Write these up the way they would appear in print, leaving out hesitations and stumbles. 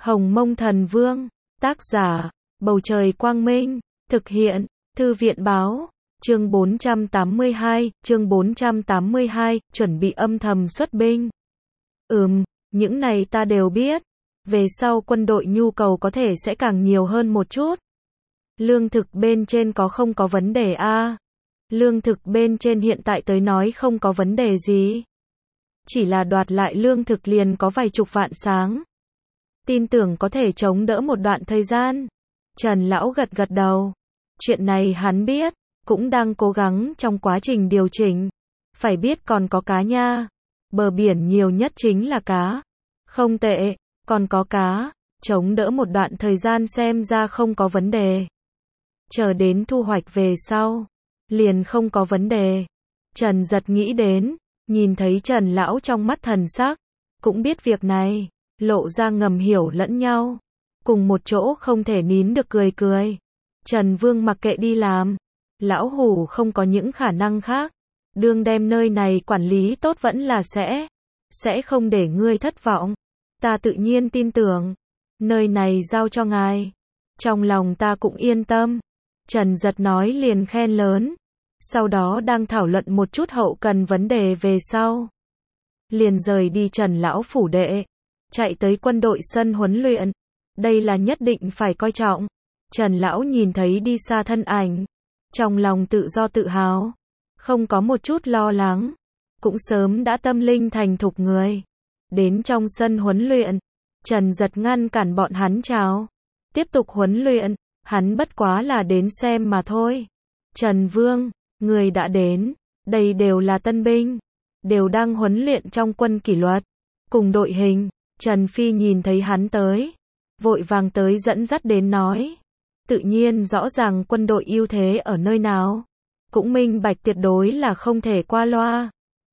Hồng Mông Thần Vương, tác giả, Bầu Trời Quang Minh, thực hiện, Thư viện Báo, chương 482, chuẩn bị âm thầm xuất binh. Những này ta đều biết. Về sau quân đội nhu cầu có thể sẽ càng nhiều hơn một chút. Lương thực bên trên không có vấn đề a. Lương thực bên trên hiện tại tới nói không có vấn đề gì. Chỉ là đoạt lại lương thực liền có vài chục vạn sáng. Tin tưởng có thể chống đỡ một đoạn thời gian. Trần Lão gật gật đầu. Chuyện này hắn biết, cũng đang cố gắng trong quá trình điều chỉnh. Phải biết còn có cá nha. Bờ biển nhiều nhất chính là cá. Không tệ, còn có cá, chống đỡ một đoạn thời gian xem ra không có vấn đề. Chờ đến thu hoạch về sau, liền không có vấn đề. Trần Giật nghĩ đến, nhìn thấy Trần Lão trong mắt thần sắc, cũng biết việc này, lộ ra ngầm hiểu lẫn nhau. Cùng một chỗ không thể nín được cười cười. Trần Vương mặc kệ đi làm, lão hủ không có những khả năng khác. Đương đem nơi này quản lý tốt vẫn là sẽ không để ngươi thất vọng. Ta tự nhiên tin tưởng, nơi này giao cho ngài. Trong lòng ta cũng yên tâm. Trần Giật nói liền khen lớn. Sau đó đang thảo luận một chút hậu cần vấn đề về sau. Liền rời đi Trần Lão phủ đệ, chạy tới quân đội sân huấn luyện. Đây là nhất định phải coi trọng. Trần Lão nhìn thấy đi xa thân ảnh, trong lòng tự do tự hào, không có một chút lo lắng, cũng sớm đã tâm linh thành thục người. Đến trong sân huấn luyện, Trần Giật ngăn cản bọn hắn chào. Tiếp tục huấn luyện, hắn bất quá là đến xem mà thôi. Trần Vương, người đã đến, đây đều là tân binh, đều đang huấn luyện trong quân kỷ luật, cùng đội hình. Trần Phi nhìn thấy hắn tới, vội vàng tới dẫn dắt đến nói. Tự nhiên rõ ràng quân đội ưu thế ở nơi nào. Cũng minh bạch tuyệt đối là không thể qua loa.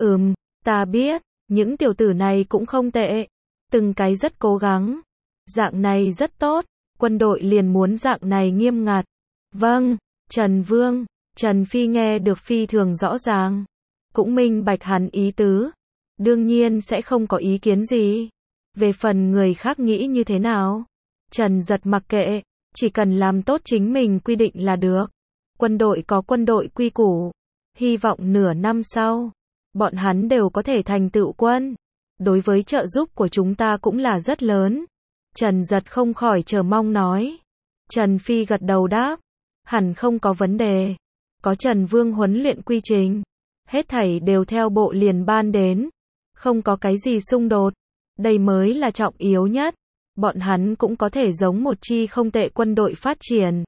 Ta biết, những tiểu tử này cũng không tệ. Từng cái rất cố gắng. Dạng này rất tốt, quân đội liền muốn dạng này nghiêm ngặt. Vâng, Trần Vương, Trần Phi nghe được phi thường rõ ràng. Cũng minh bạch hắn ý tứ. Đương nhiên sẽ không có ý kiến gì. Về phần người khác nghĩ như thế nào, Trần Giật mặc kệ, chỉ cần làm tốt chính mình quy định là được. Quân đội có quân đội quy củ. Hy vọng nửa năm sau, bọn hắn đều có thể thành tựu quân. Đối với trợ giúp của chúng ta cũng là rất lớn. Trần Giật không khỏi chờ mong nói. Trần Phi gật đầu đáp. Hẳn không có vấn đề. Có Trần Vương huấn luyện quy trình. Hết thảy đều theo bộ liền ban đến. Không có cái gì xung đột. Đây mới là trọng yếu nhất. Bọn hắn cũng có thể giống một chi không tệ quân đội phát triển.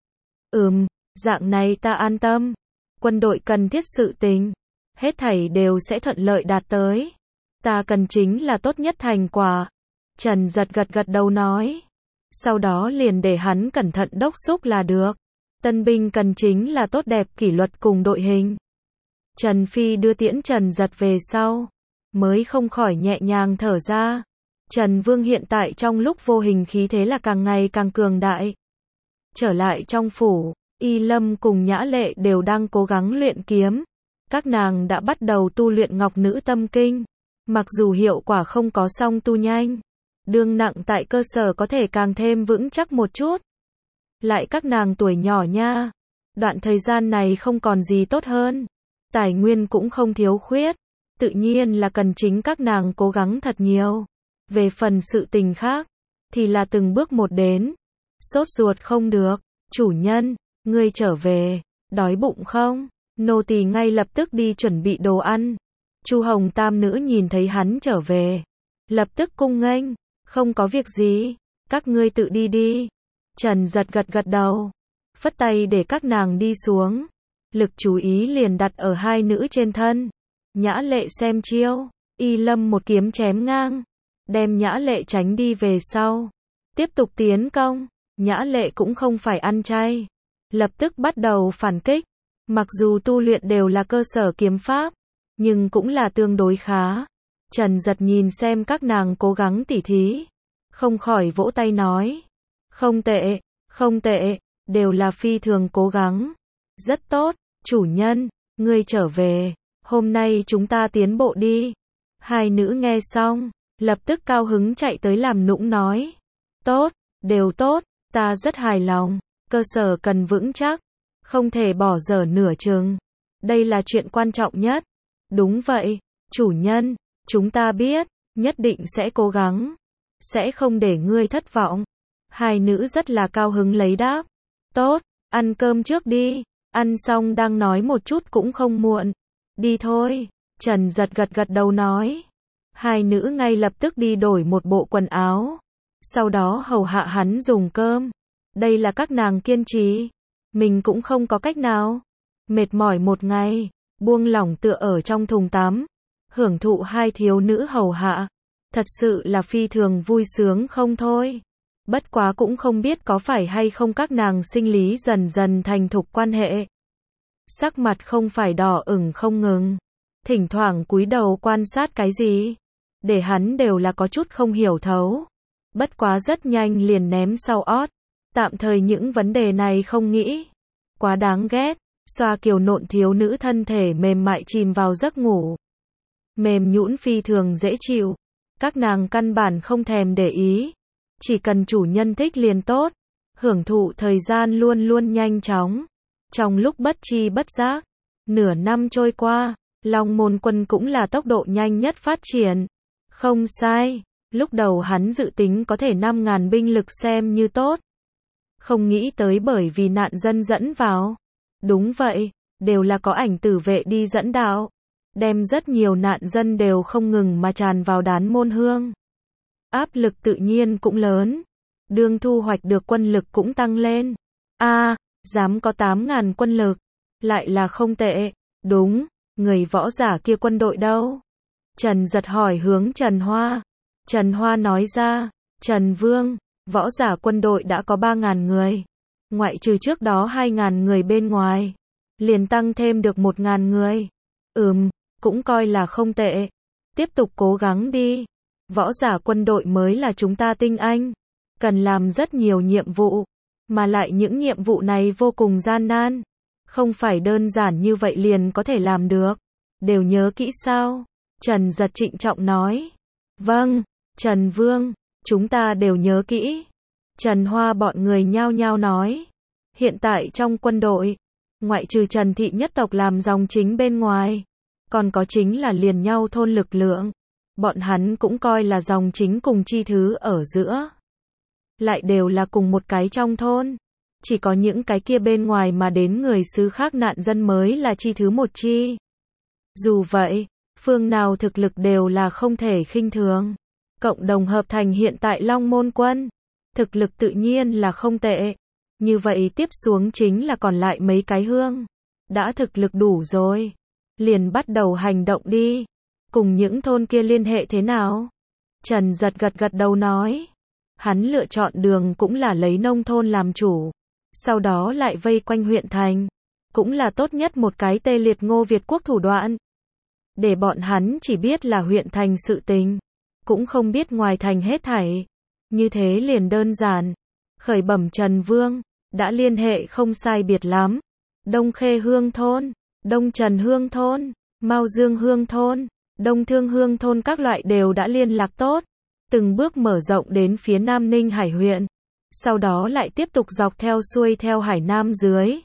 Dạng này ta an tâm. Quân đội cần thiết sự tình, hết thảy đều sẽ thuận lợi đạt tới. Ta cần chính là tốt nhất thành quả. Trần Giật gật gật đầu nói. Sau đó liền để hắn cẩn thận đốc xúc là được. Tân binh cần chính là tốt đẹp kỷ luật cùng đội hình. Trần Phi đưa tiễn Trần Giật về sau, mới không khỏi nhẹ nhàng thở ra. Trần Vương hiện tại trong lúc vô hình khí thế là càng ngày càng cường đại. Trở lại trong phủ, Y Lâm cùng Nhã Lệ đều đang cố gắng luyện kiếm. Các nàng đã bắt đầu tu luyện Ngọc Nữ Tâm Kinh. Mặc dù hiệu quả không có song tu nhanh, đương nặng tại cơ sở có thể càng thêm vững chắc một chút. Lại các nàng tuổi nhỏ nha. Đoạn thời gian này không còn gì tốt hơn. Tài nguyên cũng không thiếu khuyết. Tự nhiên là cần chính các nàng cố gắng thật nhiều. Về phần sự tình khác, thì là từng bước một đến. Sốt ruột không được. Chủ nhân, ngươi trở về, đói bụng không? Nô tỳ ngay lập tức đi chuẩn bị đồ ăn. Chu Hồng Tam nữ nhìn thấy hắn trở về, lập tức cung nghênh. Không có việc gì, các ngươi tự đi đi. Trần Giật gật gật đầu, phất tay để các nàng đi xuống. Lực chú ý liền đặt ở hai nữ trên thân. Nhã Lệ xem chiêu, Y Lâm một kiếm chém ngang, đem Nhã Lệ tránh đi về sau. Tiếp tục tiến công. Nhã Lệ cũng không phải ăn chay, lập tức bắt đầu phản kích. Mặc dù tu luyện đều là cơ sở kiếm pháp, nhưng cũng là tương đối khá. Trần Giật nhìn xem các nàng cố gắng tỉ thí, không khỏi vỗ tay nói. Không tệ, không tệ, đều là phi thường cố gắng. Rất tốt, chủ nhân, ngươi trở về, hôm nay chúng ta tiến bộ đi. Hai nữ nghe xong, lập tức cao hứng chạy tới làm nũng nói. Tốt, đều tốt, ta rất hài lòng. Cơ sở cần vững chắc, không thể bỏ dở nửa chừng. Đây là chuyện quan trọng nhất. Đúng vậy, chủ nhân, chúng ta biết, nhất định sẽ cố gắng. Sẽ không để ngươi thất vọng. Hai nữ rất là cao hứng lấy đáp. Tốt, ăn cơm trước đi. Ăn xong đang nói một chút cũng không muộn. Đi thôi. Trần Giật gật gật đầu nói. Hai nữ ngay lập tức đi đổi một bộ quần áo. Sau đó hầu hạ hắn dùng cơm. Đây là các nàng kiên trì. Mình cũng không có cách nào. Mệt mỏi một ngày, buông lỏng tựa ở trong thùng tắm. Hưởng thụ hai thiếu nữ hầu hạ. Thật sự là phi thường vui sướng không thôi. Bất quá cũng không biết có phải hay không các nàng sinh lý dần dần thành thục quan hệ. Sắc mặt không phải đỏ ửng không ngừng. Thỉnh thoảng cúi đầu quan sát cái gì. Để hắn đều là có chút không hiểu thấu. Bất quá rất nhanh liền ném sau ót. Tạm thời những vấn đề này không nghĩ. Quá đáng ghét. Xoa kiều nộn thiếu nữ thân thể mềm mại chìm vào giấc ngủ. Mềm nhũn phi thường dễ chịu. Các nàng căn bản không thèm để ý. Chỉ cần chủ nhân thích liền tốt. Hưởng thụ thời gian luôn luôn nhanh chóng. Trong lúc bất tri bất giác, nửa năm trôi qua, Long Môn Quân cũng là tốc độ nhanh nhất phát triển. Không sai, lúc đầu hắn dự tính có thể 5.000 binh lực xem như tốt. Không nghĩ tới bởi vì nạn dân dẫn vào. Đúng vậy, đều là có ảnh tử vệ đi dẫn đạo. Đem rất nhiều nạn dân đều không ngừng mà tràn vào Đán Môn Hương. Áp lực tự nhiên cũng lớn. Đương thu hoạch được quân lực cũng tăng lên. Dám có 8.000 quân lực. Lại là không tệ. Đúng, người võ giả kia quân đội đâu? Trần Giật hỏi hướng Trần Hoa. Trần Hoa nói ra, Trần Vương, võ giả quân đội đã có 3.000 người. Ngoại trừ trước đó 2.000 người bên ngoài. Liền tăng thêm được 1.000 người. Cũng coi là không tệ. Tiếp tục cố gắng đi. Võ giả quân đội mới là chúng ta tinh anh. Cần làm rất nhiều nhiệm vụ. Mà lại những nhiệm vụ này vô cùng gian nan. Không phải đơn giản như vậy liền có thể làm được. Đều nhớ kỹ sao? Trần Giật trịnh trọng nói. Vâng, Trần Vương, chúng ta đều nhớ kỹ. Trần Hoa bọn người nhao nhao nói. Hiện tại trong quân đội, ngoại trừ Trần Thị nhất tộc làm dòng chính bên ngoài, còn có chính là liền nhau thôn lực lượng. Bọn hắn cũng coi là dòng chính cùng chi thứ ở giữa. Lại đều là cùng một cái trong thôn. Chỉ có những cái kia bên ngoài mà đến người xứ khác nạn dân mới là chi thứ một chi. Dù vậy, phương nào thực lực đều là không thể khinh thường. Cộng đồng hợp thành hiện tại Long Môn Quân. Thực lực tự nhiên là không tệ. Như vậy tiếp xuống chính là còn lại mấy cái hương. Đã thực lực đủ rồi. Liền bắt đầu hành động đi. Cùng những thôn kia liên hệ thế nào? Trần Giật gật gật đầu nói. Hắn lựa chọn đường cũng là lấy nông thôn làm chủ. Sau đó lại vây quanh huyện thành. Cũng là tốt nhất một cái tê liệt Ngô Việt quốc thủ đoạn. Để bọn hắn chỉ biết là huyện thành sự tình. Cũng không biết ngoài thành hết thảy. Như thế liền đơn giản. Khởi bẩm Trần Vương. Đã liên hệ không sai biệt lắm. Đông Khê Hương Thôn. Đông Trần Hương Thôn. Mao Dương Hương Thôn. Đông Thương Hương Thôn các loại đều đã liên lạc tốt. Từng bước mở rộng đến phía Nam Ninh Hải huyện. Sau đó lại tiếp tục dọc theo xuôi theo Hải Nam dưới.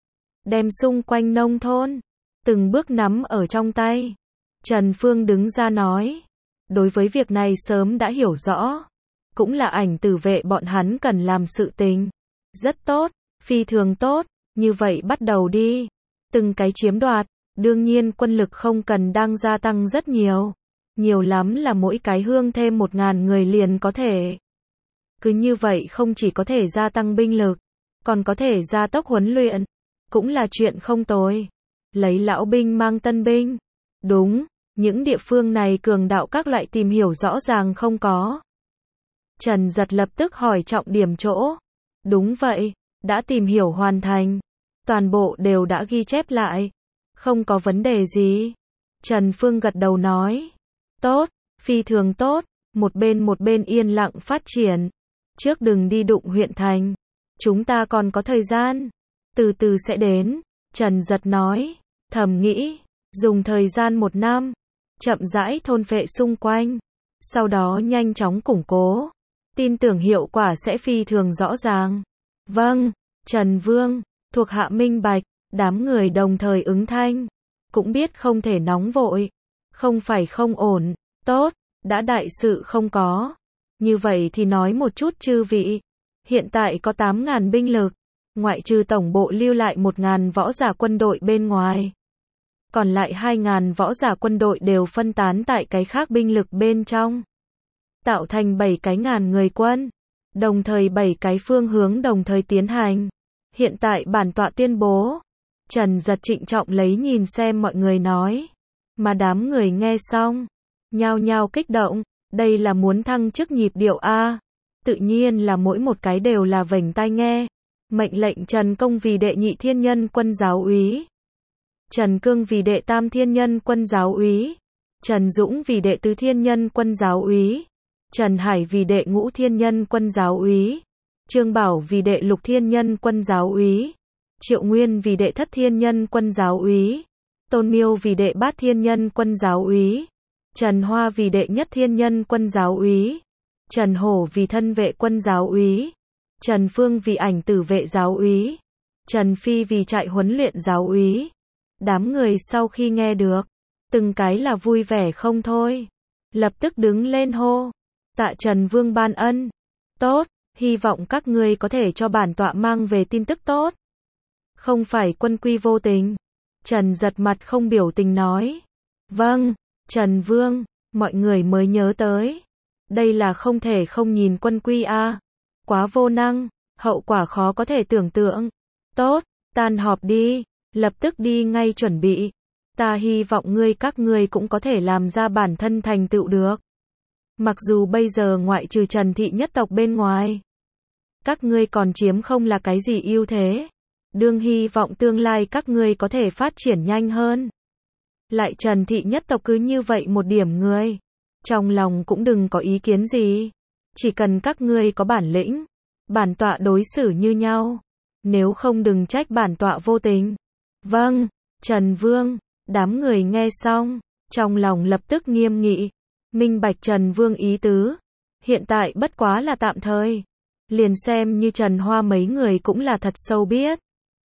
Đem xung quanh nông thôn. Từng bước nắm ở trong tay. Trần Phương đứng ra nói. Đối với việc này sớm đã hiểu rõ. Cũng là ảnh tử vệ bọn hắn cần làm sự tình. Rất tốt, phi thường tốt. Như vậy bắt đầu đi. Từng cái chiếm đoạt. Đương nhiên quân lực không cần đang gia tăng rất nhiều. Nhiều lắm là mỗi cái hương thêm 1.000 người liền có thể. Cứ như vậy không chỉ có thể gia tăng binh lực, còn có thể gia tốc huấn luyện. Cũng là chuyện không tồi. Lấy lão binh mang tân binh. Đúng, những địa phương này cường đạo các loại tìm hiểu rõ ràng không có. Trần Giật lập tức hỏi trọng điểm chỗ. Đúng vậy, đã tìm hiểu hoàn thành. Toàn bộ đều đã ghi chép lại. Không có vấn đề gì. Trần Phương gật đầu nói. Tốt, phi thường tốt. Một bên yên lặng phát triển. Trước đừng đi đụng huyện thành. Chúng ta còn có thời gian. Từ từ sẽ đến. Trần Giật nói. Thầm nghĩ. Dùng thời gian 1 năm. Chậm rãi thôn phệ xung quanh. Sau đó nhanh chóng củng cố. tin tưởng hiệu quả sẽ phi thường rõ ràng. Vâng, Trần Vương, thuộc hạ minh bạch, đám người đồng thời ứng thanh. Cũng biết không thể nóng vội, không phải không ổn, tốt, đã đại sự không có. Như vậy thì nói một chút chư vị, hiện tại có 8.000 binh lực, ngoại trừ tổng bộ lưu lại 1.000 võ giả quân đội bên ngoài. Còn lại 2.000 võ giả quân đội đều phân tán tại cái khác binh lực bên trong. Tạo thành 7 cái ngàn người quân, đồng thời 7 cái phương hướng đồng thời tiến hành. Hiện tại bản tọa tuyên bố. Trần Giật trịnh trọng lấy nhìn xem mọi người nói. Mà đám người nghe xong, nhao nhao kích động, đây là muốn thăng chức nhịp điệu A. Tự nhiên là mỗi một cái đều là vểnh tai nghe. Mệnh lệnh Trần Công vì đệ nhị thiên nhân quân giáo úy. Trần Cương vì đệ tam thiên nhân quân giáo úy. Trần Dũng vì đệ tứ thiên nhân quân giáo úy. Trần Hải vì đệ ngũ thiên nhân quân giáo úy. Trương Bảo vì đệ lục thiên nhân quân giáo úy. Triệu Nguyên vì đệ thất thiên nhân quân giáo úy. Tôn Miêu vì đệ bát thiên nhân quân giáo úy. Trần Hoa vì đệ nhất thiên nhân quân giáo úy. Trần Hổ vì thân vệ quân giáo úy. Trần Phương vì ảnh tử vệ giáo úy. Trần Phi vì trại huấn luyện giáo úy. Đám người sau khi nghe được, từng cái là vui vẻ không thôi. Lập tức đứng lên hô. Tạ Trần Vương ban ân. Tốt, hy vọng các ngươi có thể cho bản tọa mang về tin tức tốt. Không phải quân quy vô tình. Trần Giật mặt không biểu tình nói. Vâng, Trần Vương, mọi người mới nhớ tới. Đây là không thể không nhìn quân quy a. Quá vô năng, hậu quả khó có thể tưởng tượng. Tốt, tan họp đi, lập tức đi ngay chuẩn bị. Ta hy vọng các ngươi cũng có thể làm ra bản thân thành tựu được. Mặc dù bây giờ ngoại trừ Trần thị nhất tộc bên ngoài, các ngươi còn chiếm không là cái gì ưu thế. Đương hy vọng tương lai các ngươi có thể phát triển nhanh hơn. Lại Trần thị nhất tộc cứ như vậy một điểm người, trong lòng cũng đừng có ý kiến gì. Chỉ cần các ngươi có bản lĩnh, bản tọa đối xử như nhau. Nếu không đừng trách bản tọa vô tình. Vâng, Trần Vương, đám người nghe xong, trong lòng lập tức nghiêm nghị. Minh bạch Trần Vương ý tứ. Hiện tại bất quá là tạm thời. Liền xem như Trần Hoa mấy người cũng là thật sâu biết.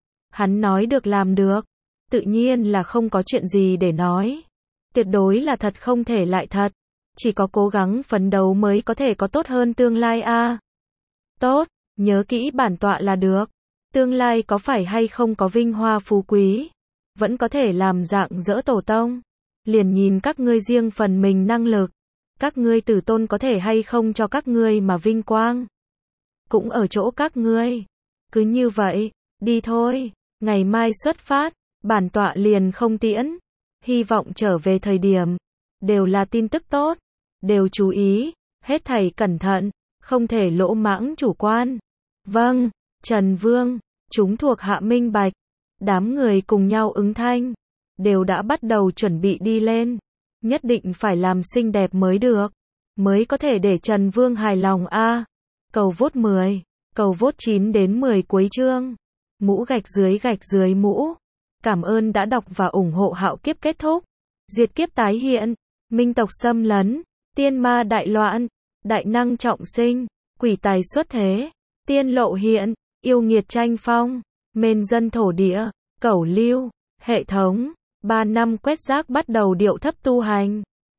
Hắn nói được làm được. Tự nhiên là không có chuyện gì để nói. Tuyệt đối là thật không thể lại thật. Chỉ có cố gắng phấn đấu mới có thể có tốt hơn tương lai a. Tốt, nhớ kỹ bản tọa là được. Tương lai có phải hay không có vinh hoa phú quý, vẫn có thể làm dạng dỡ tổ tông. Liền nhìn các ngươi riêng phần mình năng lực. Các ngươi tử tôn có thể hay không cho các ngươi mà vinh quang. Cũng ở chỗ các ngươi. Cứ như vậy, đi thôi. Ngày mai xuất phát, bản tọa liền không tiễn. Hy vọng trở về thời điểm, đều là tin tức tốt. Đều chú ý, hết thảy cẩn thận, không thể lỗ mãng chủ quan. Vâng, Trần Vương, chúng thuộc hạ minh bạch. Đám người cùng nhau ứng thanh, đều đã bắt đầu chuẩn bị đi lên. Nhất định phải làm xinh đẹp mới được, mới có thể để Trần Vương hài lòng a. Cầu vote 10, cầu vote 9 đến 10 cuối chương. Mũ gạch dưới mũ. Cảm ơn đã đọc và ủng hộ. Hạo kiếp kết thúc, diệt kiếp tái hiện, minh tộc xâm lấn, tiên ma đại loạn, đại năng trọng sinh, quỷ tài xuất thế, tiên lộ hiện, yêu nghiệt tranh phong, mên dân thổ địa, cẩu lưu, hệ thống. 3 năm quét rác bắt đầu điệu thấp tu hành.